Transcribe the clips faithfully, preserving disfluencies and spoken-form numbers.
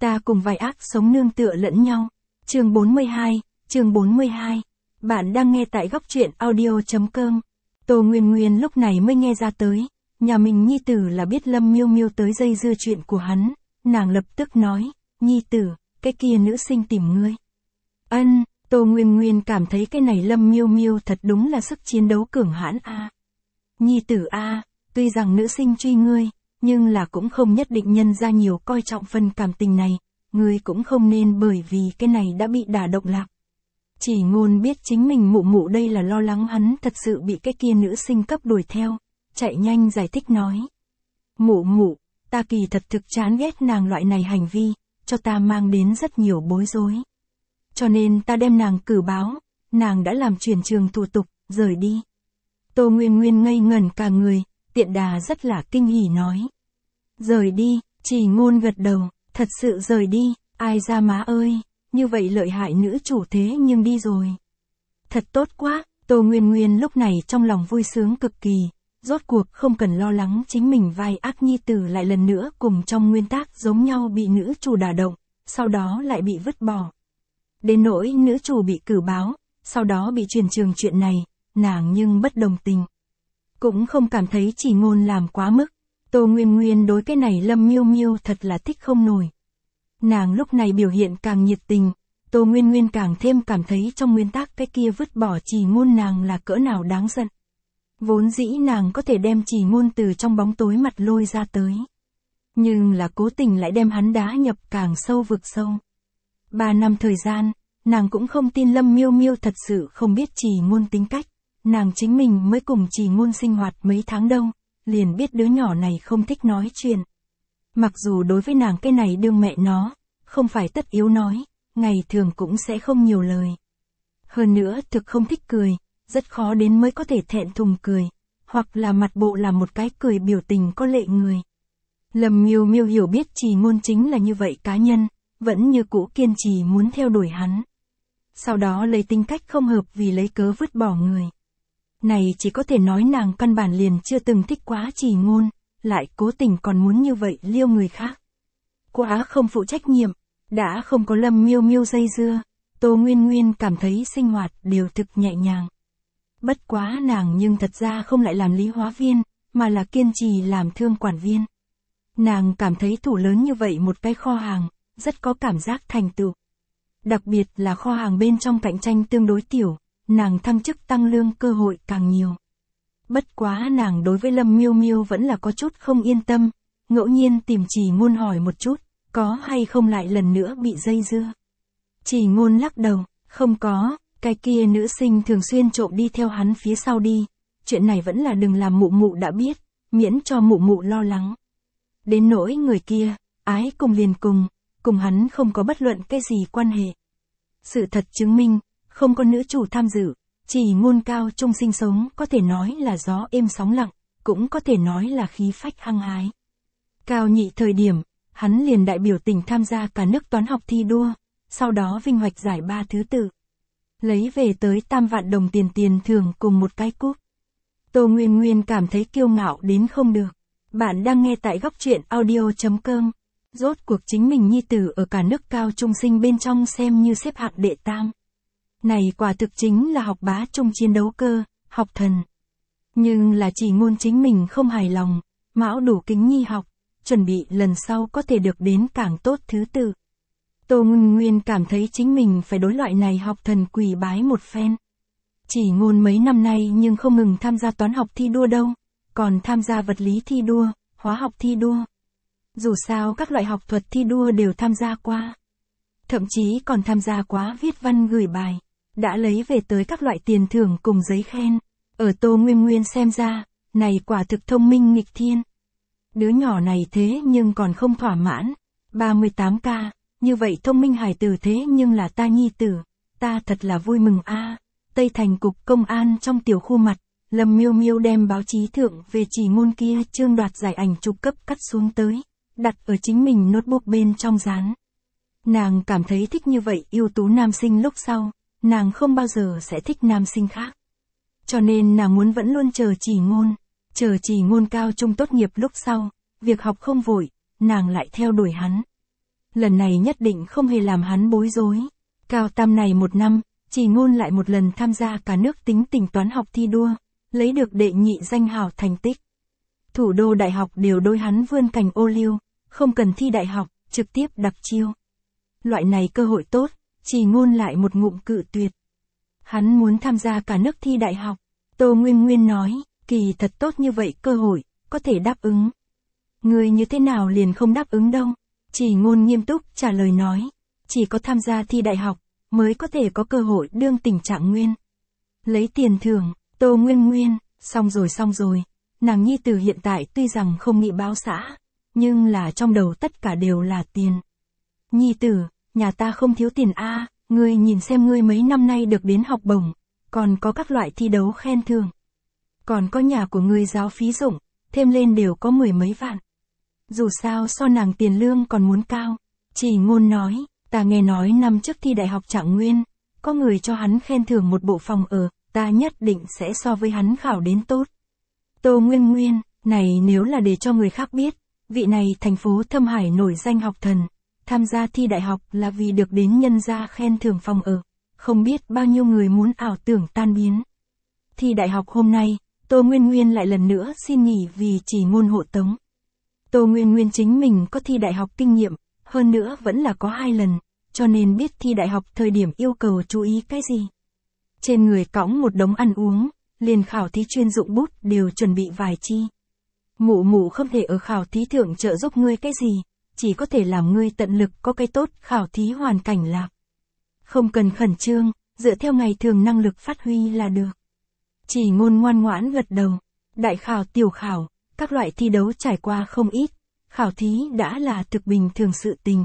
Ta cùng vài ác sống nương tựa lẫn nhau. Chương bốn mươi hai, chương bốn mươi hai. Bạn đang nghe tại góc truyện audio chấm com. Tô Nguyên Nguyên lúc này mới nghe ra tới, nhà mình nhi tử là biết Lâm Miêu Miêu tới dây dưa chuyện của hắn, nàng lập tức nói, nhi tử, cái kia nữ sinh tìm ngươi. Ân, Tô Nguyên Nguyên cảm thấy cái này Lâm Miêu Miêu thật đúng là sức chiến đấu cường hãn a. À. Nhi tử a, à, tuy rằng nữ sinh truy ngươi, nhưng là cũng không nhất định nhân ra nhiều coi trọng phần cảm tình này, ngươi cũng không nên bởi vì cái này đã bị đả động lạc. Chỉ Ngôn biết chính mình mụ mụ đây là lo lắng hắn thật sự bị cái kia nữ sinh cấp đuổi theo, chạy nhanh giải thích nói. Mụ mụ, ta kỳ thật thực chán ghét nàng loại này hành vi, cho ta mang đến rất nhiều bối rối. Cho nên ta đem nàng cử báo, nàng đã làm chuyển trường thủ tục, rời đi. Tô Nguyên Nguyên ngây ngẩn cả người, tiện đà rất là kinh hỉ nói. Rời đi, Chỉ Ngôn gật đầu, thật sự rời đi, ai ra má ơi, như vậy lợi hại nữ chủ thế nhưng đi rồi. Thật tốt quá, Tô Nguyên Nguyên lúc này trong lòng vui sướng cực kỳ, rốt cuộc không cần lo lắng chính mình vai ác nhi tử lại lần nữa cùng trong nguyên tác giống nhau bị nữ chủ đả động, sau đó lại bị vứt bỏ. Đến nỗi nữ chủ bị cử báo, sau đó bị truyền trường chuyện này, nàng nhưng bất đồng tình. Cũng không cảm thấy Chỉ Ngôn làm quá mức, Tô Nguyên Nguyên đối cái này Lâm Miêu Miêu thật là thích không nổi. Nàng lúc này biểu hiện càng nhiệt tình, Tô Nguyên Nguyên càng thêm cảm thấy trong nguyên tắc cái kia vứt bỏ Chỉ Ngôn nàng là cỡ nào đáng giận. Vốn dĩ nàng có thể đem Chỉ Ngôn từ trong bóng tối mặt lôi ra tới. Nhưng là cố tình lại đem hắn đá nhập càng sâu vực sâu. Ba năm thời gian, nàng cũng không tin Lâm Miêu Miêu thật sự không biết Chỉ Ngôn tính cách. Nàng chính mình mới cùng Chỉ Ngôn sinh hoạt mấy tháng đâu, liền biết đứa nhỏ này không thích nói chuyện. Mặc dù đối với nàng cái này đương mẹ nó, không phải tất yếu nói, ngày thường cũng sẽ không nhiều lời. Hơn nữa thực không thích cười, rất khó đến mới có thể thẹn thùng cười, hoặc là mặt bộ là một cái cười biểu tình có lệ người. Lâm Miêu Miêu hiểu biết Chỉ Ngôn chính là như vậy cá nhân, vẫn như cũ kiên trì muốn theo đuổi hắn. Sau đó lấy tính cách không hợp vì lấy cớ vứt bỏ người. Này chỉ có thể nói nàng căn bản liền chưa từng thích quá Chỉ Ngôn, lại cố tình còn muốn như vậy liêu người khác. Quá không phụ trách nhiệm, đã không có Lâm Miêu Miêu dây dưa, Tô Nguyên Nguyên cảm thấy sinh hoạt đều thực nhẹ nhàng. Bất quá nàng nhưng thật ra không lại làm lý hóa viên, mà là kiên trì làm thương quản viên. Nàng cảm thấy thủ lớn như vậy một cái kho hàng, rất có cảm giác thành tựu. Đặc biệt là kho hàng bên trong cạnh tranh tương đối tiểu, nàng thăng chức tăng lương cơ hội càng nhiều. Bất quá nàng đối với Lâm Miêu Miêu vẫn là có chút không yên tâm, ngẫu nhiên tìm Chỉ Ngôn hỏi một chút, có hay không lại lần nữa bị dây dưa. Chỉ Ngôn lắc đầu, không có, cái kia nữ sinh thường xuyên trộm đi theo hắn phía sau đi, chuyện này vẫn là đừng làm mụ mụ đã biết, miễn cho mụ mụ lo lắng. Đến nỗi người kia, ái cùng liền cùng, cùng hắn không có bất luận cái gì quan hệ. Sự thật chứng minh, không có nữ chủ tham dự, Chỉ Ngôn cao trung sinh sống có thể nói là gió êm sóng lặng, cũng có thể nói là khí phách hăng hái. Cao nhị thời điểm, hắn liền đại biểu tỉnh tham gia cả nước toán học thi đua, sau đó vinh hoạch giải ba thứ tự. Lấy về tới tam vạn đồng tiền tiền thưởng cùng một cái cúp. Tô Nguyên Nguyên cảm thấy kiêu ngạo đến không được. Bạn đang nghe tại góc truyện audio chấm com. Rốt cuộc chính mình nhi tử ở cả nước cao trung sinh bên trong xem như xếp hạng đệ tam. Này quả thực chính là học bá trung chiến đấu cơ, học thần. Nhưng là Chỉ Ngôn chính mình không hài lòng, mão đủ kính nhi học, chuẩn bị lần sau có thể được đến càng tốt thứ tự. Tô Nguyên Nguyên cảm thấy chính mình phải đối loại này học thần quỳ bái một phen. Chỉ Ngôn mấy năm nay nhưng không ngừng tham gia toán học thi đua đâu, còn tham gia vật lý thi đua, hóa học thi đua. Dù sao các loại học thuật thi đua đều tham gia qua. Thậm chí còn tham gia quá viết văn gửi bài, đã lấy về tới các loại tiền thưởng cùng giấy khen. Ở Tô Nguyên Nguyên xem ra, này quả thực thông minh nghịch thiên. Đứa nhỏ này thế nhưng còn không thỏa mãn, ba mươi tám K, như vậy thông minh hài tử thế nhưng là ta nhi tử, ta thật là vui mừng a. À. Tây Thành cục công an trong tiểu khu mặt, Lâm Miêu Miêu đem báo chí thượng về Chỉ Ngôn kia chương đoạt giải ảnh chụp cấp cắt xuống tới, đặt ở chính mình notebook bên trong dán. Nàng cảm thấy thích như vậy ưu tú nam sinh lúc sau, nàng không bao giờ sẽ thích nam sinh khác. Cho nên nàng muốn vẫn luôn chờ Chỉ Ngôn, chờ Chỉ Ngôn cao trung tốt nghiệp lúc sau, việc học không vội, nàng lại theo đuổi hắn. lần này nhất định không hề làm hắn bối rối. Cao tam này một năm, Trì Ngôn lại một lần tham gia cả nước tính tình toán học thi đua, lấy được đệ nhị danh hảo thành tích. Thủ đô đại học đều đôi hắn vươn cành ô liu, không cần thi đại học, trực tiếp đặc chiêu. Loại này cơ hội tốt, Trì Ngôn lại một ngụm cự tuyệt. Hắn muốn tham gia cả nước thi đại học. Tô Nguyên Nguyên nói, kỳ thật tốt như vậy cơ hội, có thể đáp ứng. Người như thế nào liền không đáp ứng đâu. Trì Ngôn nghiêm túc trả lời nói, chỉ có tham gia thi đại học, mới có thể có cơ hội đương tình trạng nguyên. Lấy tiền thưởng, Tô Nguyên Nguyên, xong rồi xong rồi, nàng nhi tử hiện tại tuy rằng không nghị báo xã, nhưng là trong đầu tất cả đều là tiền. Nhi tử, nhà ta không thiếu tiền a, ngươi nhìn xem ngươi mấy năm nay được đến học bổng, còn có các loại thi đấu khen thưởng. Còn có nhà của ngươi giáo phí dụng, thêm lên đều có mười mấy vạn. Dù sao so nàng tiền lương còn muốn cao. Trì Ngôn nói, ta nghe nói năm trước thi đại học trạng nguyên, có người cho hắn khen thưởng một bộ phòng ở, ta nhất định sẽ so với hắn khảo đến tốt. Tô Nguyên Nguyên, này nếu là để cho người khác biết, vị này thành phố Thâm Hải nổi danh học thần, tham gia thi đại học là vì được đến nhân gia khen thưởng phòng ở, không biết bao nhiêu người muốn ảo tưởng tan biến. Thi đại học hôm nay, Tô Nguyên Nguyên lại lần nữa xin nghỉ vì Trì Ngôn hộ tống. Tô Nguyên Nguyên chính mình có thi đại học kinh nghiệm, hơn nữa vẫn là có hai lần, cho nên biết thi đại học thời điểm yêu cầu chú ý cái gì. Trên người cõng một đống ăn uống, liền khảo thí chuyên dụng bút đều chuẩn bị vài chi. Mụ mụ không thể ở khảo thí thượng trợ giúp ngươi cái gì, chỉ có thể làm ngươi tận lực có cái tốt khảo thí hoàn cảnh lạc. Không cần khẩn trương, dựa theo ngày thường năng lực phát huy là được. Trì Ngôn ngoan ngoãn gật đầu, đại khảo tiểu khảo, các loại thi đấu trải qua không ít, khảo thí đã là thực bình thường sự tình.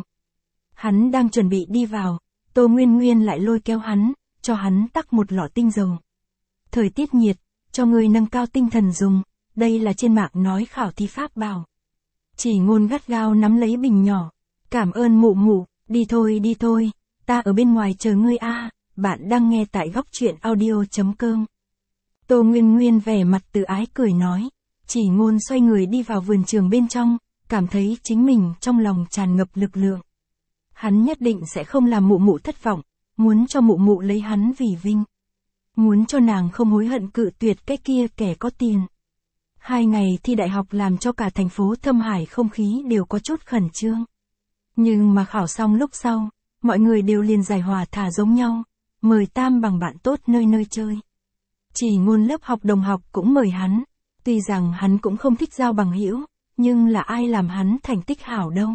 Hắn đang chuẩn bị đi vào, Tô Nguyên Nguyên lại lôi kéo hắn, cho hắn tắc một lọ tinh dầu. Thời tiết nhiệt, cho người nâng cao tinh thần dùng, đây là trên mạng nói khảo thí pháp bảo. Trì Ngôn gắt gao nắm lấy bình nhỏ, cảm ơn mụ mụ, đi thôi đi thôi, ta ở bên ngoài chờ ngươi a. Bạn đang nghe tại góc truyện audio chấm com. Tô Nguyên Nguyên vẻ mặt từ ái cười nói, Trì Ngôn xoay người đi vào vườn trường bên trong, cảm thấy chính mình trong lòng tràn ngập lực lượng. Hắn nhất định sẽ không làm mụ mụ thất vọng, muốn cho mụ mụ lấy hắn vì vinh. Muốn cho nàng không hối hận cự tuyệt cái kia kẻ có tiền. Hai ngày thi đại học làm cho cả thành phố Thâm Hải không khí đều có chút khẩn trương. Nhưng mà khảo xong lúc sau, mọi người đều liền giải hòa thả giống nhau, mời tam bằng bạn tốt nơi nơi chơi. Trì Ngôn lớp học đồng học cũng mời hắn, tuy rằng hắn cũng không thích giao bằng hữu, nhưng là ai làm hắn thành tích hảo đâu.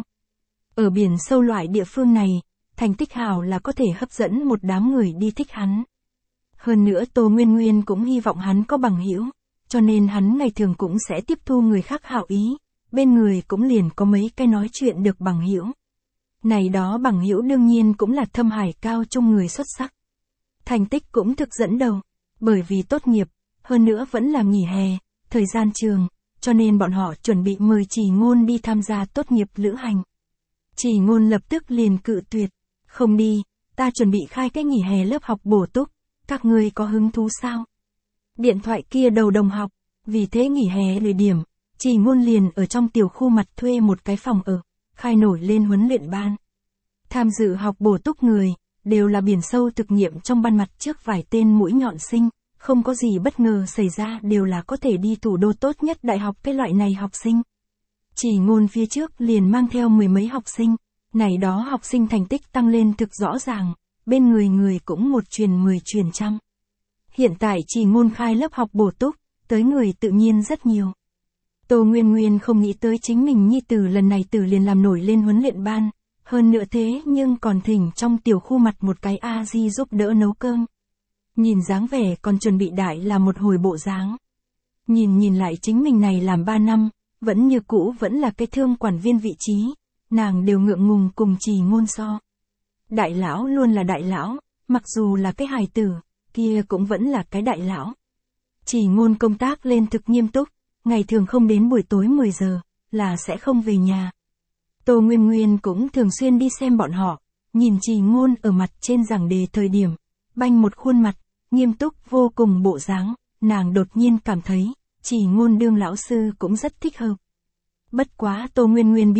Ở biển sâu loại địa phương này, thành tích hảo là có thể hấp dẫn một đám người đi thích hắn. Hơn nữa Tô Nguyên Nguyên cũng hy vọng hắn có bằng hữu, cho nên hắn ngày thường cũng sẽ tiếp thu người khác hảo ý, bên người cũng liền có mấy cái nói chuyện được bằng hữu. Này đó bằng hữu đương nhiên cũng là Thâm Hải cao trung người xuất sắc. Thành tích cũng thực dẫn đầu, bởi vì tốt nghiệp, hơn nữa vẫn là nghỉ hè, thời gian trường, cho nên bọn họ chuẩn bị mời Trì Ngôn đi tham gia tốt nghiệp lữ hành. Trì Ngôn lập tức liền cự tuyệt, không đi, ta chuẩn bị khai cái nghỉ hè lớp học bổ túc, các ngươi có hứng thú sao? Điện thoại kia đầu đồng học, vì thế nghỉ hè lười điểm, Trì Ngôn liền ở trong tiểu khu mặt thuê một cái phòng ở, khai nổi lên huấn luyện ban. Tham dự học bổ túc người, đều là biển sâu thực nghiệm trong ban mặt trước vài tên mũi nhọn sinh, không có gì bất ngờ xảy ra đều là có thể đi thủ đô tốt nhất đại học cái loại này học sinh. Trì Ngôn phía trước liền mang theo mười mấy học sinh, này đó học sinh thành tích tăng lên thực rõ ràng, bên người người cũng một truyền mười truyền trăm. Hiện tại Trì Ngôn khai lớp học bổ túc, tới người tự nhiên rất nhiều. Tô Nguyên Nguyên không nghĩ tới chính mình nhi tử lần này tử liền làm nổi lên huấn luyện ban, hơn nữa thế nhưng còn thỉnh trong tiểu khu mặt một cái a di giúp đỡ nấu cơm. Nhìn dáng vẻ còn chuẩn bị đại là một hồi bộ dáng. Nhìn nhìn lại chính mình này làm ba năm, vẫn như cũ vẫn là cái thương quản viên vị trí, nàng đều ngượng ngùng cùng Trì Ngôn so. Đại lão luôn là đại lão, mặc dù là cái hài tử, kia cũng vẫn là cái đại lão. Trì Ngôn công tác lên thực nghiêm túc, ngày thường không đến buổi tối mười giờ, là sẽ không về nhà. Tô Nguyên Nguyên cũng thường xuyên đi xem bọn họ, nhìn Trì Ngôn ở mặt trên giảng đề thời điểm, banh một khuôn mặt, nghiêm túc vô cùng bộ dáng, nàng đột nhiên cảm thấy, Trì Ngôn đương lão sư cũng rất thích hợp. Bất quá Tô Nguyên Nguyên biết,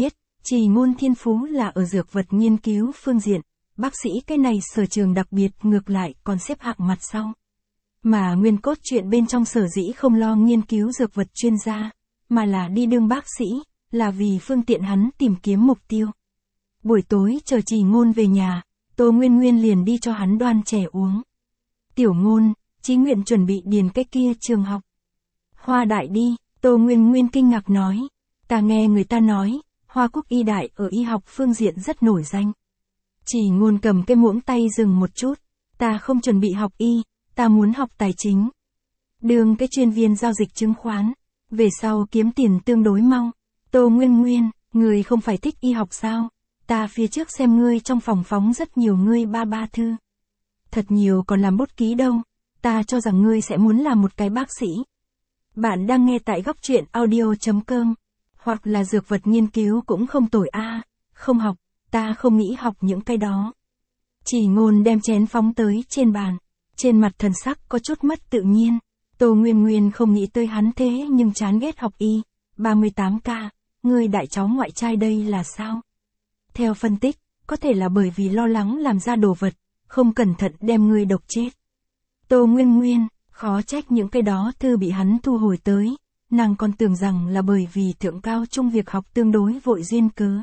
Trì Ngôn thiên phú là ở dược vật nghiên cứu phương diện, bác sĩ cái này sở trường đặc biệt ngược lại còn xếp hạng mặt sau. Mà nguyên cốt truyện bên trong sở dĩ không lo nghiên cứu dược vật chuyên gia, mà là đi đương bác sĩ, là vì phương tiện hắn tìm kiếm mục tiêu. Buổi tối chờ Trì Ngôn về nhà, Tô Nguyên Nguyên liền đi cho hắn đoan chè uống. Tiểu Ngôn, Chí Nguyện chuẩn bị điền cái kia trường học. Hoa Đại đi, Tô Nguyên Nguyên kinh ngạc nói. Ta nghe người ta nói, Hoa Quốc Y Đại ở y học phương diện rất nổi danh. Trì Ngôn cầm cái muỗng tay dừng một chút. Ta không chuẩn bị học y, ta muốn học tài chính. Đương cái chuyên viên giao dịch chứng khoán, về sau kiếm tiền tương đối mau. Tô Nguyên Nguyên, người không phải thích y học sao? Ta phía trước xem ngươi trong phòng phóng rất nhiều ngươi ba ba thư. Thật nhiều còn làm bút ký đâu, ta cho rằng ngươi sẽ muốn làm một cái bác sĩ. Bạn đang nghe tại góc truyện audio chấm com, hoặc là dược vật nghiên cứu cũng không tồi a, à, không học, ta không nghĩ học những cái đó. Trì Ngôn đem chén phóng tới trên bàn, trên mặt thần sắc có chút mất tự nhiên. Tô Nguyên Nguyên không nghĩ tới hắn thế nhưng chán ghét học y. ba mươi tám K, ngươi đại cháu ngoại trai đây là sao? Theo phân tích, có thể là bởi vì lo lắng làm ra đồ vật, không cẩn thận đem ngươi độc chết. Tô Nguyên Nguyên, khó trách những cái đó thư bị hắn thu hồi tới, nàng còn tưởng rằng là bởi vì thượng cao trung việc học tương đối vội duyên cớ.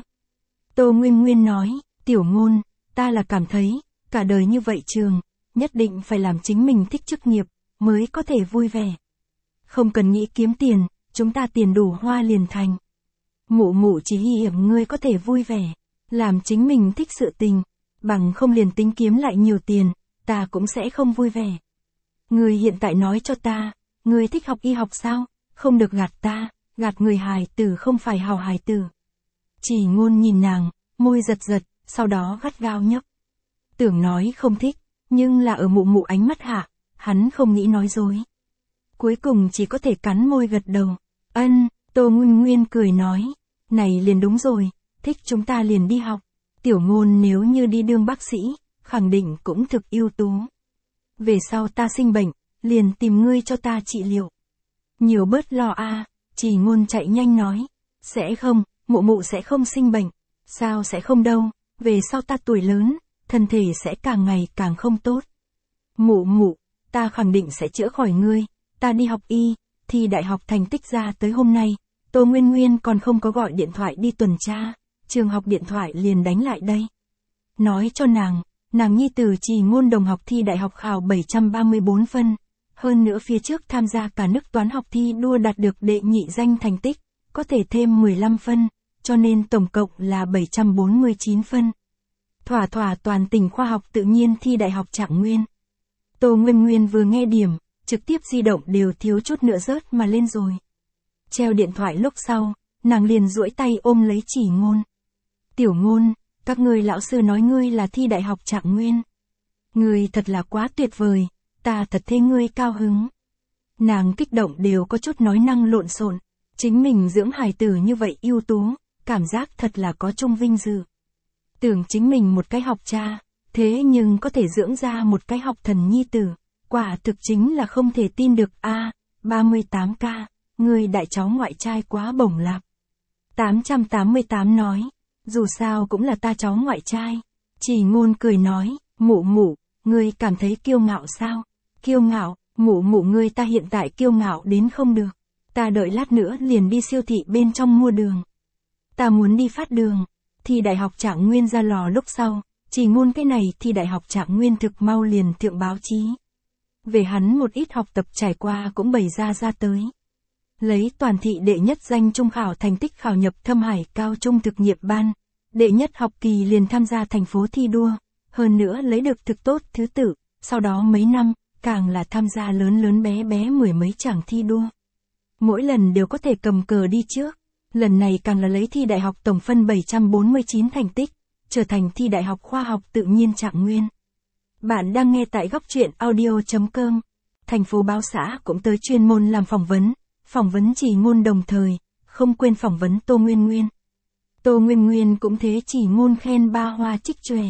Tô Nguyên Nguyên nói, Tiểu Ngôn, ta là cảm thấy, cả đời như vậy trường, nhất định phải làm chính mình thích chức nghiệp, mới có thể vui vẻ. Không cần nghĩ kiếm tiền, chúng ta tiền đủ hoa liền thành. Mụ mụ chỉ hy hiểm ngươi có thể vui vẻ, làm chính mình thích sự tình, bằng không liền tính kiếm lại nhiều tiền, ta cũng sẽ không vui vẻ. Ngươi hiện tại nói cho ta, ngươi thích học y học sao? Không được gạt ta, gạt người hài tử không phải hào hài tử. Trì Ngôn nhìn nàng, môi giật giật, sau đó gắt gao nhấp. Tưởng nói không thích, nhưng là ở mụ mụ ánh mắt hạ, hắn không nghĩ nói dối. Cuối cùng chỉ có thể cắn môi gật đầu. Ân, Tô Nguyên Nguyên cười nói, này liền đúng rồi, thích chúng ta liền đi học. Tiểu Ngôn nếu như đi đương bác sĩ, khẳng định cũng thực ưu tú. Về sau ta sinh bệnh, liền tìm ngươi cho ta trị liệu. Nhiều bớt lo a, à, Trì Ngôn chạy nhanh nói. Sẽ không, mụ mụ sẽ không sinh bệnh. Sao sẽ không đâu, về sau ta tuổi lớn, thân thể sẽ càng ngày càng không tốt. Mụ mụ, ta khẳng định sẽ chữa khỏi ngươi, ta đi học y, thi đại học thành tích ra tới hôm nay, Tô Nguyên Nguyên còn không có gọi điện thoại đi tuần tra, trường học điện thoại liền đánh lại đây. Nói cho nàng, nàng nhi tử Trì Ngôn đồng học thi đại học khảo bảy trăm ba mươi bốn phân, hơn nữa phía trước tham gia cả nước toán học thi đua đạt được đệ nhị danh thành tích, có thể thêm mười lăm phân, cho nên tổng cộng là bảy trăm bốn mươi chín phân. Thỏa thỏa toàn tỉnh khoa học tự nhiên thi đại học Trạng Nguyên. Tô Nguyên Nguyên vừa nghe điểm, trực tiếp di động đều thiếu chút nữa rớt mà lên rồi. Treo điện thoại lúc sau, nàng liền duỗi tay ôm lấy Trì Ngôn. Tiểu Ngôn, các ngươi lão sư nói ngươi là thi đại học Trạng Nguyên. Ngươi thật là quá tuyệt vời, ta thật thấy ngươi cao hứng. Nàng kích động đều có chút nói năng lộn xộn, chính mình dưỡng hài tử như vậy ưu tú, cảm giác thật là có chung vinh dự. Tưởng chính mình một cái học cha, thế nhưng có thể dưỡng ra một cái học thần nhi tử, quả thực chính là không thể tin được a. À, ba mươi tám K, người đại cháu ngoại trai quá bổng lạp. tám trăm tám mươi tám nói, dù sao cũng là ta cháu ngoại trai. Trì Ngôn cười nói, mụ mụ, ngươi cảm thấy kiêu ngạo sao? Kiêu ngạo, mụ mụ ngươi ta hiện tại kiêu ngạo đến không được. Ta đợi lát nữa liền đi siêu thị bên trong mua đường. Ta muốn đi phát đường. Thi đại học Trạng Nguyên ra lò lúc sau, Trì Ngôn cái này thi đại học Trạng Nguyên thực mau liền thượng báo chí. Về hắn một ít học tập trải qua cũng bày ra ra tới. Lấy toàn thị đệ nhất danh trung khảo thành tích khảo nhập Thâm Hải cao trung thực nghiệm ban, đệ nhất học kỳ liền tham gia thành phố thi đua, hơn nữa lấy được thực tốt thứ tự, sau đó mấy năm, càng là tham gia lớn lớn bé bé mười mấy chàng thi đua. Mỗi lần đều có thể cầm cờ đi trước, lần này càng là lấy thi đại học tổng phân bảy trăm bốn mươi chín thành tích, trở thành thi đại học khoa học tự nhiên Trạng Nguyên. Bạn đang nghe tại góc truyện audio chấm com. Thành phố báo xã cũng tới chuyên môn làm phỏng vấn, phỏng vấn Trì Ngôn đồng thời, không quên phỏng vấn Tô Nguyên Nguyên. Tô Nguyên Nguyên cũng thế Trì Ngôn khen ba hoa trích chòe.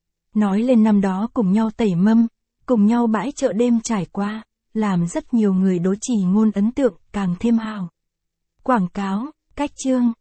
Nói lên năm đó cùng nhau tẩy mâm, cùng nhau bãi chợ đêm trải qua, làm rất nhiều người đối Trì Ngôn ấn tượng càng thêm hào. Quảng cáo, cách chương.